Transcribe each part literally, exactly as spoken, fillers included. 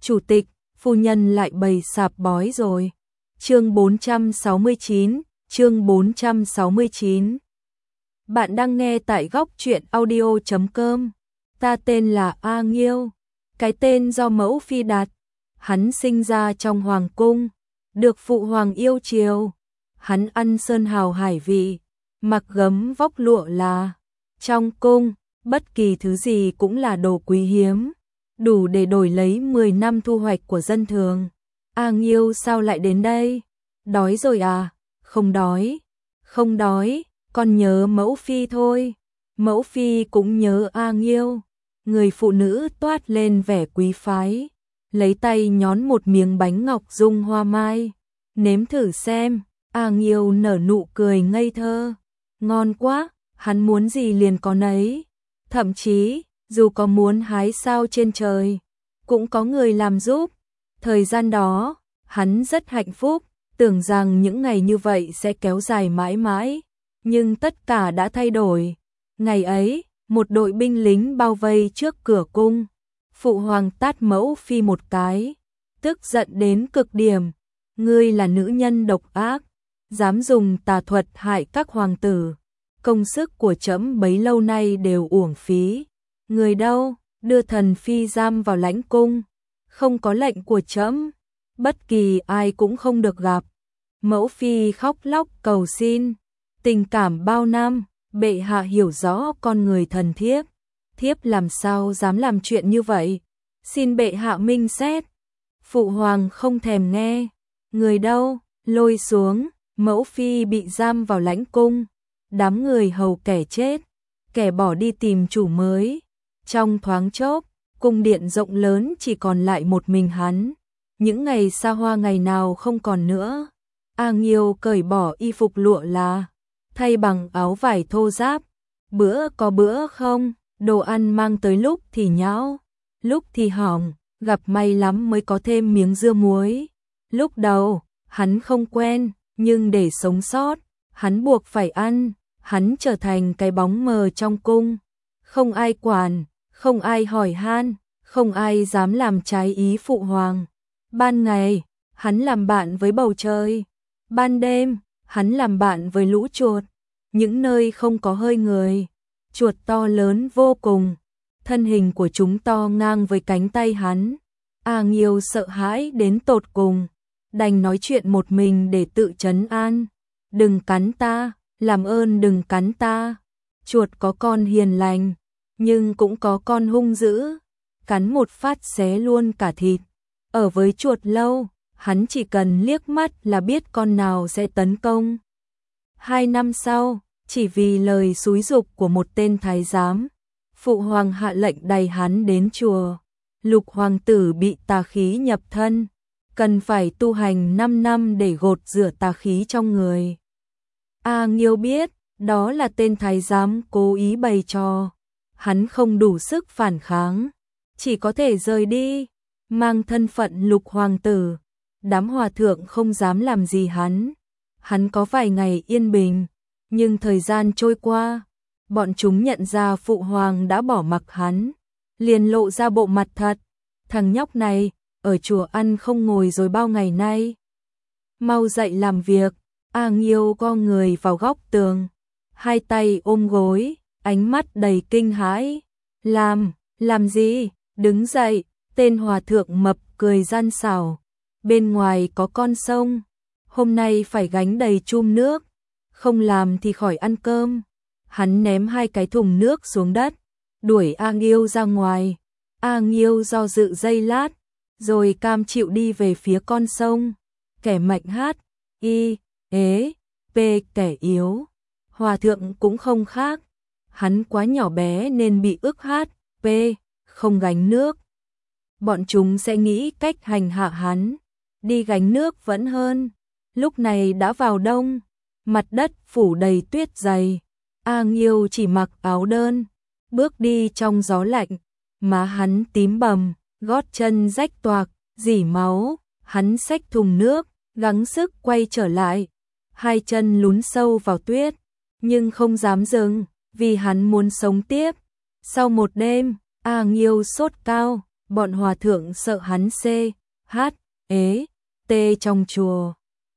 Chủ tịch, phu nhân lại bày sạp bói rồi. Chương bốn trăm sáu mươi chín, chương bốn trăm sáu mươi chín. Bạn đang nghe tại góc truyện audio chấm com. Ta tên là A Nghiêu, cái tên do mẫu phi đặt. Hắn sinh ra trong hoàng cung, được phụ hoàng yêu chiều. Hắn ăn sơn hào hải vị, mặc gấm vóc lụa là. Trong cung, bất kỳ thứ gì cũng là đồ quý hiếm, đủ để đổi lấy mười năm thu hoạch của dân thường. A Nghiêu sao lại đến đây? Đói rồi à? Không đói, không đói, con nhớ mẫu phi thôi. Mẫu phi cũng nhớ A Nghiêu. Người phụ nữ toát lên vẻ quý phái, lấy tay nhón một miếng bánh ngọc dung hoa mai. Nếm thử xem. A Nghiêu nở nụ cười ngây thơ. Ngon quá, hắn muốn gì liền có nấy. Thậm chí, dù có muốn hái sao trên trời, cũng có người làm giúp. Thời gian đó, hắn rất hạnh phúc, tưởng rằng những ngày như vậy sẽ kéo dài mãi mãi. Nhưng tất cả đã thay đổi. Ngày ấy, một đội binh lính bao vây trước cửa cung. Phụ hoàng tát mẫu phi một cái, tức giận đến cực điểm. Ngươi là nữ nhân độc ác, dám dùng tà thuật hại các hoàng tử. Công sức của trẫm bấy lâu nay đều uổng phí. Người đâu, đưa thần phi giam vào lãnh cung. Không có lệnh của trẫm, bất kỳ ai cũng không được gặp. Mẫu phi khóc lóc cầu xin. Tình cảm bao năm, bệ hạ hiểu rõ con người thần thiếp. Thiếp làm sao dám làm chuyện như vậy? Xin bệ hạ minh xét. Phụ hoàng không thèm nghe. Người đâu, lôi xuống. Mẫu phi bị giam vào lãnh cung. Đám người hầu kẻ chết, kẻ bỏ đi tìm chủ mới. Trong thoáng chốc, cung điện rộng lớn chỉ còn lại một mình hắn. Những ngày xa hoa ngày nào không còn nữa. A Nghiêu cởi bỏ y phục lụa là, thay bằng áo vải thô ráp. Bữa có bữa không, đồ ăn mang tới lúc thì nhão, lúc thì hỏng, gặp may lắm mới có thêm miếng dưa muối. Lúc đầu, hắn không quen, nhưng để sống sót, hắn buộc phải ăn. Hắn trở thành cái bóng mờ trong cung. Không ai quản, không ai hỏi han, không ai dám làm trái ý phụ hoàng. Ban ngày, hắn làm bạn với bầu trời. Ban đêm, hắn làm bạn với lũ chuột. Những nơi không có hơi người. Chuột to lớn vô cùng. Thân hình của chúng to ngang với cánh tay hắn. A Nghiêu sợ hãi đến tột cùng. Đành nói chuyện một mình để tự trấn an. Đừng cắn ta. Làm ơn đừng cắn ta. Chuột có con hiền lành, nhưng cũng có con hung dữ. Cắn một phát xé luôn cả thịt. Ở với chuột lâu, hắn chỉ cần liếc mắt là biết con nào sẽ tấn công. Hai năm sau, chỉ vì lời xúi giục của một tên thái giám, phụ hoàng hạ lệnh đày hắn đến chùa. Lục hoàng tử bị tà khí nhập thân, cần phải tu hành năm năm để gột rửa tà khí trong người. A Nghiêu biết, đó là tên thái giám cố ý bày trò. Hắn không đủ sức phản kháng, chỉ có thể rời đi, mang thân phận lục hoàng tử. Đám hòa thượng không dám làm gì hắn. Hắn có vài ngày yên bình, nhưng thời gian trôi qua, bọn chúng nhận ra phụ hoàng đã bỏ mặc hắn, liền lộ ra bộ mặt thật. Thằng nhóc này, ở chùa ăn không ngồi rồi bao ngày nay. Mau dậy làm việc. A Nghiêu co người vào góc tường, hai tay ôm gối, ánh mắt đầy kinh hãi. Làm, làm gì? Đứng dậy, tên hòa thượng mập cười gian xảo. Bên ngoài có con sông, hôm nay phải gánh đầy chum nước, không làm thì khỏi ăn cơm. Hắn ném hai cái thùng nước xuống đất, đuổi A Nghiêu ra ngoài. A Nghiêu do dự giây lát, rồi cam chịu đi về phía con sông. Kẻ mạnh hát, y, ế, p kẻ yếu. Hòa thượng cũng không khác. Hắn quá nhỏ bé nên bị ức hát, p, không gánh nước. Bọn chúng sẽ nghĩ cách hành hạ hắn. Đi gánh nước vẫn hơn. Lúc này đã vào đông, mặt đất phủ đầy tuyết dày. A Nghiêu chỉ mặc áo đơn, bước đi trong gió lạnh. Má hắn tím bầm, gót chân rách toạc, rỉ máu. Hắn xách thùng nước, gắng sức quay trở lại. Hai chân lún sâu vào tuyết, nhưng không dám dừng, vì hắn muốn sống tiếp. Sau một đêm, A Nghiêu sốt cao, Bọn hòa thượng sợ hắn xê, hát, ế, tê trong chùa,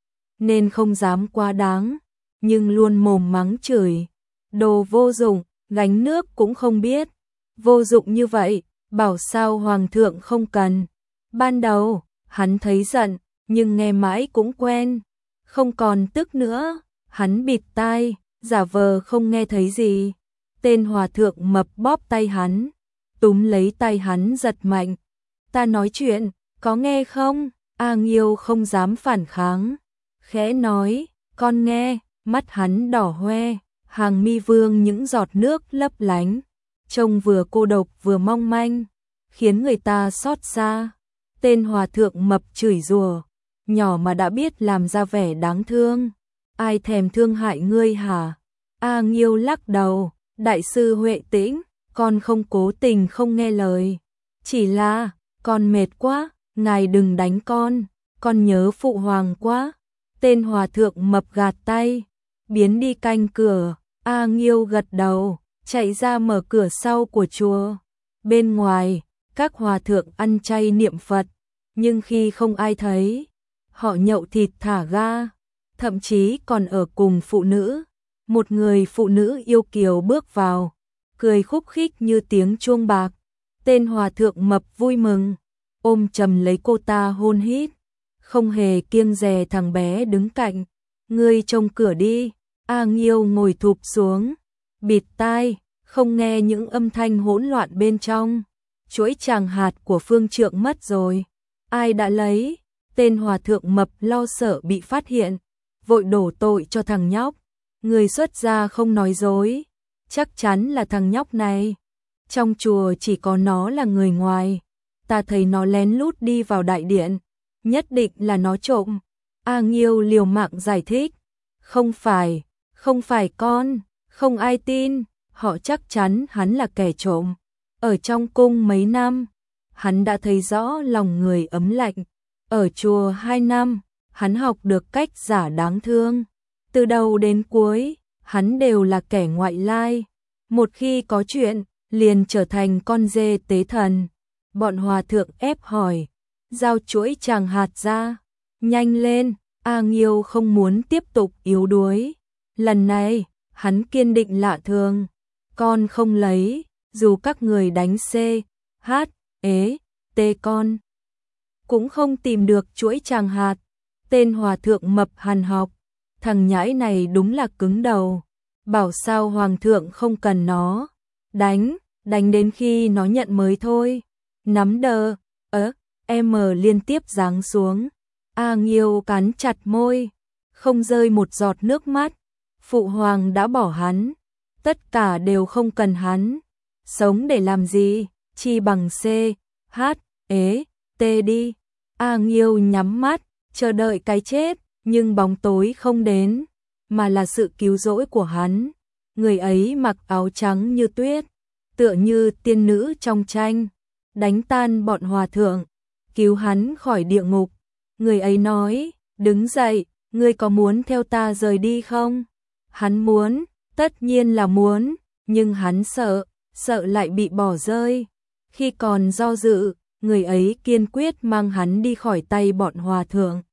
nên không dám quá đáng, nhưng luôn mồm mắng chửi. Đồ vô dụng, gánh nước cũng không biết. Vô dụng như vậy, bảo sao hoàng thượng không cần. Ban đầu, hắn thấy giận, nhưng nghe mãi cũng quen. Không còn tức nữa, hắn bịt tai, giả vờ không nghe thấy gì. Tên hòa thượng mập bóp tay hắn, túm lấy tay hắn giật mạnh. Ta nói chuyện, có nghe không? A Nghiêu không dám phản kháng. Khẽ nói, con nghe, mắt hắn đỏ hoe, hàng mi vương những giọt nước lấp lánh. Trông vừa cô độc vừa mong manh, khiến người ta xót xa. Tên hòa thượng mập chửi rủa, nhỏ mà đã biết làm ra vẻ đáng thương. Ai thèm thương hại ngươi hả? A Nghiêu lắc đầu, đại sư Huệ Tĩnh, con không cố tình không nghe lời. Chỉ là, con mệt quá, ngài đừng đánh con, con nhớ phụ hoàng quá. Tên hòa thượng mập gạt tay, biến đi canh cửa. A Nghiêu gật đầu, chạy ra mở cửa sau của chùa. Bên ngoài, các hòa thượng ăn chay niệm Phật, nhưng khi không ai thấy, họ nhậu thịt thả ga, thậm chí còn ở cùng phụ nữ. Một người phụ nữ yêu kiều bước vào, cười khúc khích như tiếng chuông bạc. Tên hòa thượng mập vui mừng, ôm chầm lấy cô ta hôn hít, không hề kiêng dè thằng bé đứng cạnh. Ngươi trông cửa đi. A Nghiêu ngồi thụp xuống, bịt tai, không nghe những âm thanh hỗn loạn bên trong. Chuỗi tràng hạt của phương trượng mất rồi. Ai đã lấy? Tên hòa thượng mập lo sợ bị phát hiện, vội đổ tội cho thằng nhóc. Người xuất gia không nói dối, chắc chắn là thằng nhóc này. Trong chùa chỉ có nó là người ngoài, ta thấy nó lén lút đi vào đại điện, nhất định là nó trộm. A Nghiêu liều mạng giải thích, không phải, không phải con, không ai tin, họ chắc chắn hắn là kẻ trộm. Ở trong cung mấy năm, hắn đã thấy rõ lòng người ấm lạnh. Ở chùa hai năm, hắn học được cách giả đáng thương. Từ đầu đến cuối, hắn đều là kẻ ngoại lai. Một khi có chuyện, liền trở thành con dê tế thần. Bọn hòa thượng ép hỏi, giao chuỗi tràng hạt ra, nhanh lên. A Nghiêu không muốn tiếp tục yếu đuối. Lần này, hắn kiên định lạ thường. Con không lấy, dù các người đánh C, H, ế, T con. Cũng không tìm được chuỗi tràng hạt. Tên hòa thượng mập hằn học, thằng nhãi này đúng là cứng đầu. Bảo sao hoàng thượng không cần nó. Đánh, đánh đến khi nó nhận mới thôi. Nắm đờ, ớ, em liên tiếp giáng xuống. A Nghiêu cắn chặt môi, không rơi một giọt nước mắt. Phụ hoàng đã bỏ hắn, tất cả đều không cần hắn. Sống để làm gì, chi bằng C, H, ế, T đi. A Nghiêu nhắm mắt, chờ đợi cái chết, nhưng bóng tối không đến, mà là sự cứu rỗi của hắn. Người ấy mặc áo trắng như tuyết, tựa như tiên nữ trong tranh, đánh tan bọn hòa thượng, cứu hắn khỏi địa ngục. Người ấy nói, đứng dậy, ngươi có muốn theo ta rời đi không? Hắn muốn, tất nhiên là muốn, nhưng hắn sợ, sợ lại bị bỏ rơi. Khi còn do dự, người ấy kiên quyết mang hắn đi khỏi tay bọn hòa thượng.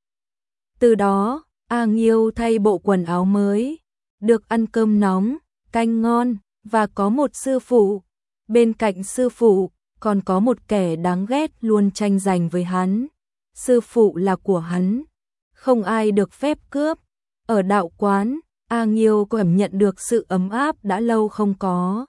Từ đó, A Nghiêu thay bộ quần áo mới, được ăn cơm nóng, canh ngon, và có một sư phụ. Bên cạnh sư phụ, còn có một kẻ đáng ghét luôn tranh giành với hắn. Sư phụ là của hắn, không ai được phép cướp. Ở đạo quán, A Nghiêu cảm nhận được sự ấm áp đã lâu không có.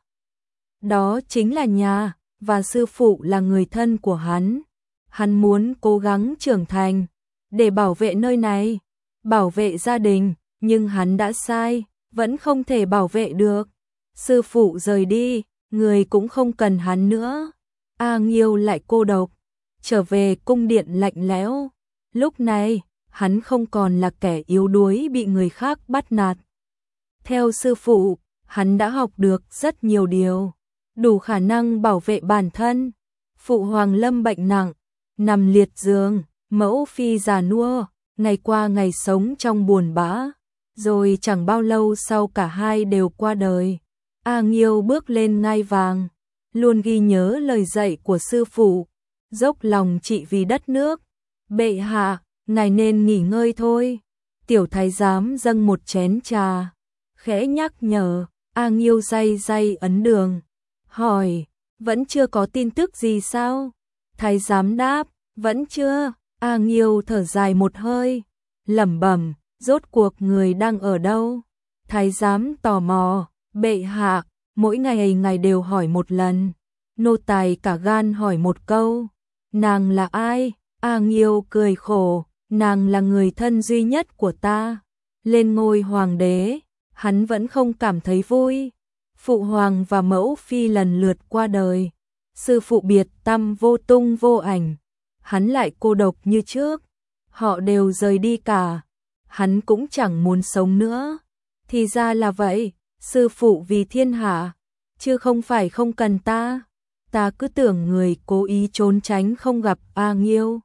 Đó chính là nhà, và sư phụ là người thân của hắn. Hắn muốn cố gắng trưởng thành, để bảo vệ nơi này, bảo vệ gia đình, nhưng hắn đã sai, vẫn không thể bảo vệ được. Sư phụ rời đi, người cũng không cần hắn nữa. A Nghiêu lại cô độc, trở về cung điện lạnh lẽo. Lúc này, hắn không còn là kẻ yếu đuối bị người khác bắt nạt. Theo sư phụ, hắn đã học được rất nhiều điều, đủ khả năng bảo vệ bản thân. Phụ hoàng lâm bệnh nặng, nằm liệt giường, mẫu phi già nua, ngày qua ngày sống trong buồn bã. Rồi chẳng bao lâu sau cả hai đều qua đời. A Nghiêu bước lên ngai vàng, luôn ghi nhớ lời dạy của sư phụ, dốc lòng trị vì đất nước. Bệ hạ, ngài nên nghỉ ngơi thôi. Tiểu thái giám dâng một chén trà, khẽ nhắc nhở. A Nghiêu day day ấn đường, hỏi, vẫn chưa có tin tức gì sao? Thái giám đáp, vẫn chưa. A Nghiêu thở dài một hơi, lẩm bẩm, rốt cuộc người đang ở đâu? Thái giám tò mò, bệ hạ, mỗi ngày ngài đều hỏi một lần. Nô tài cả gan hỏi một câu, nàng là ai? A Nghiêu cười khổ, nàng là người thân duy nhất của ta. Lên ngôi hoàng đế, hắn vẫn không cảm thấy vui. Phụ hoàng và mẫu phi lần lượt qua đời, sư phụ biệt tâm vô tung vô ảnh, hắn lại cô độc như trước. Họ đều rời đi cả, hắn cũng chẳng muốn sống nữa. Thì ra là vậy, sư phụ vì thiên hạ, chứ không phải không cần ta. Ta cứ tưởng người cố ý trốn tránh không gặp A Nghiêu.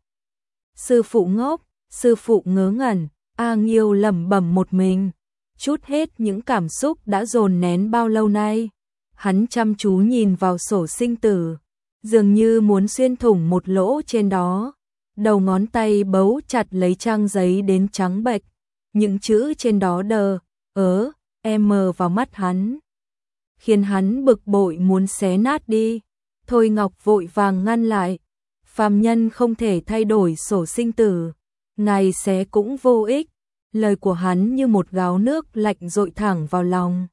Sư phụ ngốc, sư phụ ngớ ngẩn, A Nghiêu lẩm bẩm một mình, trút hết những cảm xúc đã dồn nén bao lâu nay. Hắn chăm chú nhìn vào sổ sinh tử, dường như muốn xuyên thủng một lỗ trên đó. Đầu ngón tay bấu chặt lấy trang giấy đến trắng bệch, những chữ trên đó đờ, ớ, em mờ vào mắt hắn, khiến hắn bực bội muốn xé nát đi. Thôi Ngọc vội vàng ngăn lại, phàm nhân không thể thay đổi sổ sinh tử, ngài xé cũng vô ích. Lời của hắn như một gáo nước lạnh dội thẳng vào lòng,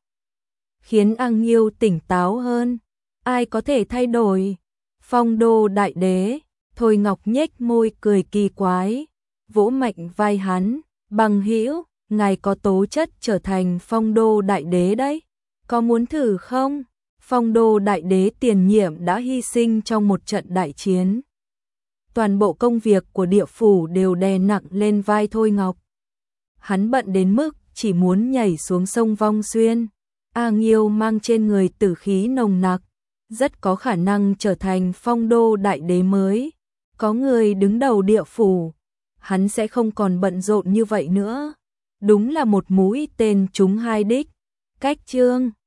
khiến A Nghiêu tỉnh táo hơn. Ai có thể thay đổi? Phong đô đại đế. Thôi Ngọc nhếch môi cười kỳ quái, vỗ mạnh vai hắn, bằng hữu, ngài có tố chất trở thành phong đô đại đế đấy, có muốn thử không? Phong đô đại đế tiền nhiệm đã hy sinh trong một trận đại chiến. Toàn bộ công việc của địa phủ đều đè nặng lên vai Thôi Ngọc. Hắn bận đến mức chỉ muốn nhảy xuống sông Vong Xuyên. A Nghiêu mang trên người tử khí nồng nặc, rất có khả năng trở thành phong đô đại đế mới. Có người đứng đầu địa phủ, hắn sẽ không còn bận rộn như vậy nữa. Đúng là một mũi tên trúng hai đích. Cách chương